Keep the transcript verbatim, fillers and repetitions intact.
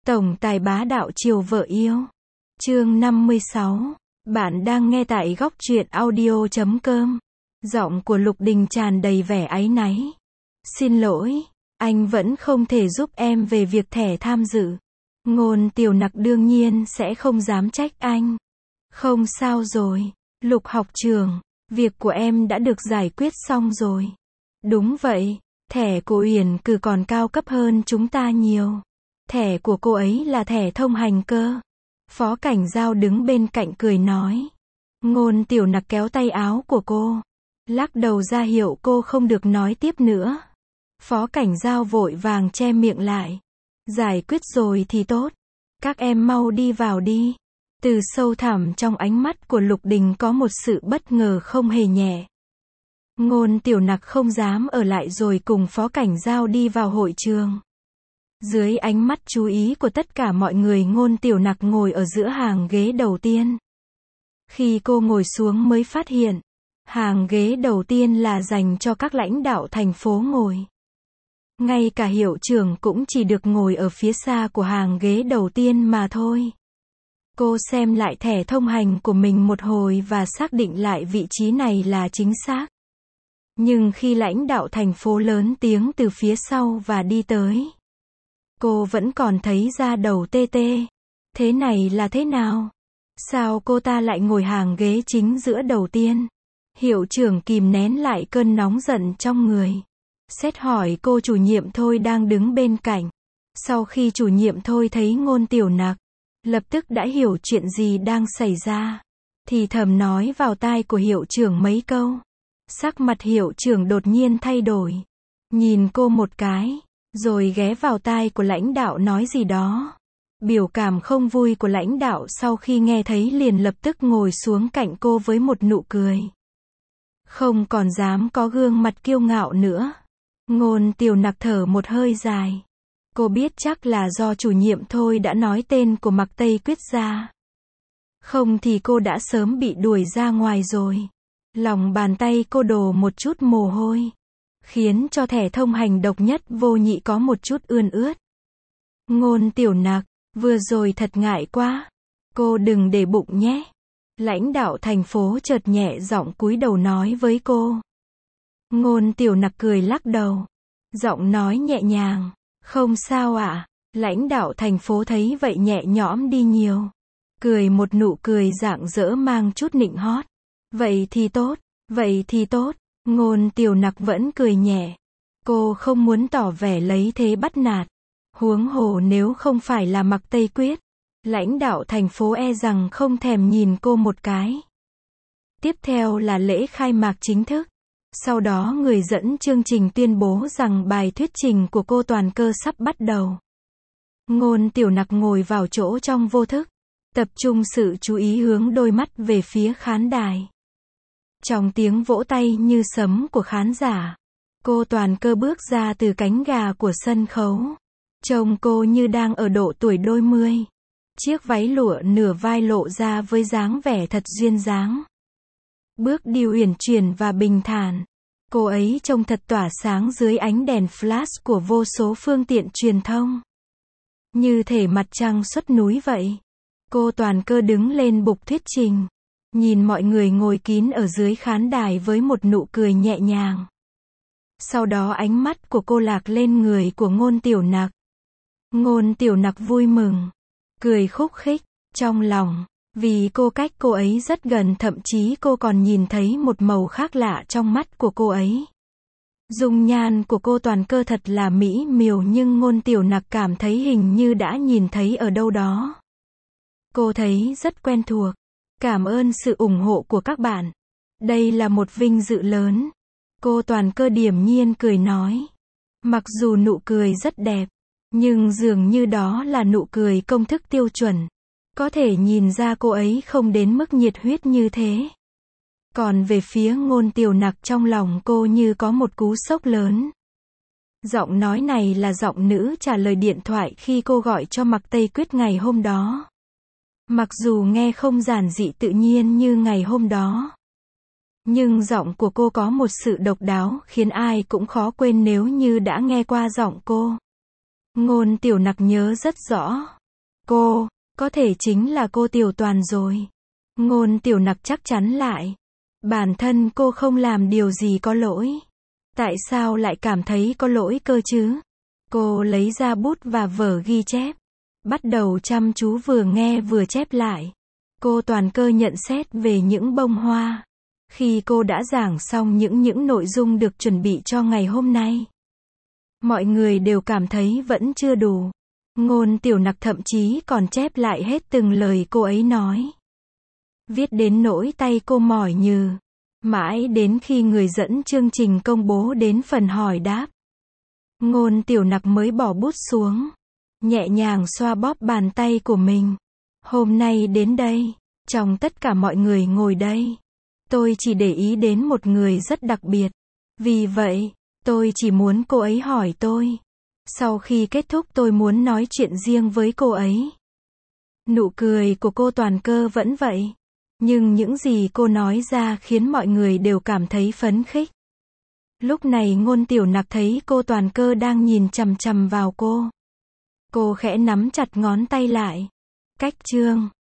Tổng tài bá đạo chiều vợ yêu. Chương năm mươi sáu. Bạn đang nghe tại góc truyện audio chấm com. Giọng của Lục Đình tràn đầy vẻ áy náy. Xin lỗi, anh vẫn không thể giúp em về việc thẻ tham dự. Ngôn Tiểu Nặc đương nhiên sẽ không dám trách anh. Không sao rồi, Lục học trưởng, việc của em đã được giải quyết xong rồi. Đúng vậy, thẻ của Uyển Cử còn cao cấp hơn chúng ta nhiều. Thẻ của cô ấy là thẻ thông hành cơ. Phó Cảnh Giao đứng bên cạnh cười nói. Ngôn Tiểu Nặc kéo tay áo của cô, lắc đầu ra hiệu cô không được nói tiếp nữa. Phó Cảnh Giao vội vàng che miệng lại. Giải quyết rồi thì tốt. Các em mau đi vào đi. Từ sâu thẳm trong ánh mắt của Lục Đình có một sự bất ngờ không hề nhẹ. Ngôn Tiểu Nặc không dám ở lại rồi cùng Phó Cảnh Giao đi vào hội trường. Dưới ánh mắt chú ý của tất cả mọi người, Ngôn Tiểu Nặc ngồi ở giữa hàng ghế đầu tiên. Khi cô ngồi xuống mới phát hiện, hàng ghế đầu tiên là dành cho các lãnh đạo thành phố ngồi. Ngay cả hiệu trưởng cũng chỉ được ngồi ở phía xa của hàng ghế đầu tiên mà thôi. Cô xem lại thẻ thông hành của mình một hồi và xác định lại vị trí này là chính xác. Nhưng khi lãnh đạo thành phố lớn tiếng từ phía sau và đi tới, cô vẫn còn thấy da đầu tê tê. Thế này là thế nào? Sao cô ta lại ngồi hàng ghế chính giữa đầu tiên? Hiệu trưởng kìm nén lại cơn nóng giận trong người. Xét hỏi cô chủ nhiệm Thôi đang đứng bên cạnh. Sau khi chủ nhiệm Thôi thấy Ngôn Tiểu Nặc, lập tức đã hiểu chuyện gì đang xảy ra. Thì thầm nói vào tai của hiệu trưởng mấy câu. Sắc mặt hiệu trưởng đột nhiên thay đổi. Nhìn cô một cái, rồi ghé vào tai của lãnh đạo nói gì đó. Biểu cảm không vui của lãnh đạo sau khi nghe thấy liền lập tức ngồi xuống cạnh cô với một nụ cười. Không còn dám có gương mặt kiêu ngạo nữa. Ngôn Tiểu Nặc thở một hơi dài. Cô biết chắc là do chủ nhiệm Thôi đã nói tên của Mạc Tây Quyết ra. Không thì cô đã sớm bị đuổi ra ngoài rồi. Lòng bàn tay cô đổ một chút mồ hôi, khiến cho thẻ thông hành độc nhất vô nhị có một chút ươn ướt. Ngôn Tiểu Nặc, vừa rồi thật ngại quá. Cô đừng để bụng nhé. Lãnh đạo thành phố chợt nhẹ giọng cúi đầu nói với cô. Ngôn Tiểu Nặc cười lắc đầu. Giọng nói nhẹ nhàng. Không sao ạ. À? Lãnh đạo thành phố thấy vậy nhẹ nhõm đi nhiều. Cười một nụ cười rạng rỡ mang chút nịnh hót. Vậy thì tốt, vậy thì tốt. Ngôn Tiểu Nặc vẫn cười nhẹ. Cô không muốn tỏ vẻ lấy thế bắt nạt. Huống hồ nếu không phải là Mạc Tây Quyết, lãnh đạo thành phố e rằng không thèm nhìn cô một cái. Tiếp theo là lễ khai mạc chính thức. Sau đó người dẫn chương trình tuyên bố rằng bài thuyết trình của cô Toàn Cơ sắp bắt đầu. Ngôn Tiểu Nặc ngồi vào chỗ trong vô thức, tập trung sự chú ý hướng đôi mắt về phía khán đài. Trong tiếng vỗ tay như sấm của khán giả, cô Toàn Cơ bước ra từ cánh gà của sân khấu. Trông cô như đang ở độ tuổi đôi mươi. Chiếc váy lụa nửa vai lộ ra với dáng vẻ thật duyên dáng. Bước đi uyển chuyển và bình thản. Cô ấy trông thật tỏa sáng dưới ánh đèn flash của vô số phương tiện truyền thông. Như thể mặt trăng xuất núi vậy. Cô Toàn Cơ đứng lên bục thuyết trình. Nhìn mọi người ngồi kín ở dưới khán đài với một nụ cười nhẹ nhàng. Sau đó ánh mắt của cô lạc lên người của Ngôn Tiểu Nặc. Ngôn Tiểu Nặc vui mừng, cười khúc khích, trong lòng, vì cô cách cô ấy rất gần, thậm chí cô còn nhìn thấy một màu khác lạ trong mắt của cô ấy. Dung nhan của cô Toàn Cơ thật là mỹ miều, nhưng Ngôn Tiểu Nặc cảm thấy hình như đã nhìn thấy ở đâu đó. Cô thấy rất quen thuộc. Cảm ơn sự ủng hộ của các bạn. Đây là một vinh dự lớn. Cô Toàn Cơ điềm nhiên cười nói. Mặc dù nụ cười rất đẹp, nhưng dường như đó là nụ cười công thức tiêu chuẩn. Có thể nhìn ra cô ấy không đến mức nhiệt huyết như thế. Còn về phía Ngôn Tiểu Nặc, trong lòng cô như có một cú sốc lớn. Giọng nói này là giọng nữ trả lời điện thoại khi cô gọi cho Mạc Tây Quyết ngày hôm đó. Mặc dù nghe không giản dị tự nhiên như ngày hôm đó, nhưng giọng của cô có một sự độc đáo khiến ai cũng khó quên nếu như đã nghe qua giọng cô. Ngôn Tiểu Nặc nhớ rất rõ. Cô, có thể chính là cô Tiểu Toàn rồi. Ngôn Tiểu Nặc chắc chắn lại. Bản thân cô không làm điều gì có lỗi. Tại sao lại cảm thấy có lỗi cơ chứ? Cô lấy ra bút và vở ghi chép. Bắt đầu chăm chú vừa nghe vừa chép lại. Cô Toàn Cơ nhận xét về những bông hoa. Khi cô đã giảng xong những những nội dung được chuẩn bị cho ngày hôm nay, mọi người đều cảm thấy vẫn chưa đủ. Ngôn Tiểu Nặc thậm chí còn chép lại hết từng lời cô ấy nói. Viết đến nỗi tay cô mỏi nhừ. Mãi đến khi người dẫn chương trình công bố đến phần hỏi đáp, Ngôn Tiểu Nặc mới bỏ bút xuống, nhẹ nhàng xoa bóp bàn tay của mình. Hôm nay đến đây, trong tất cả mọi người ngồi đây, tôi chỉ để ý đến một người rất đặc biệt. Vì vậy, tôi chỉ muốn cô ấy hỏi tôi. Sau khi kết thúc tôi muốn nói chuyện riêng với cô ấy. Nụ cười của cô Toàn Cơ vẫn vậy. Nhưng những gì cô nói ra khiến mọi người đều cảm thấy phấn khích. Lúc này Ngôn Tiểu Nặc thấy cô Toàn Cơ đang nhìn chằm chằm vào cô. Cô khẽ nắm chặt ngón tay lại. Cách chương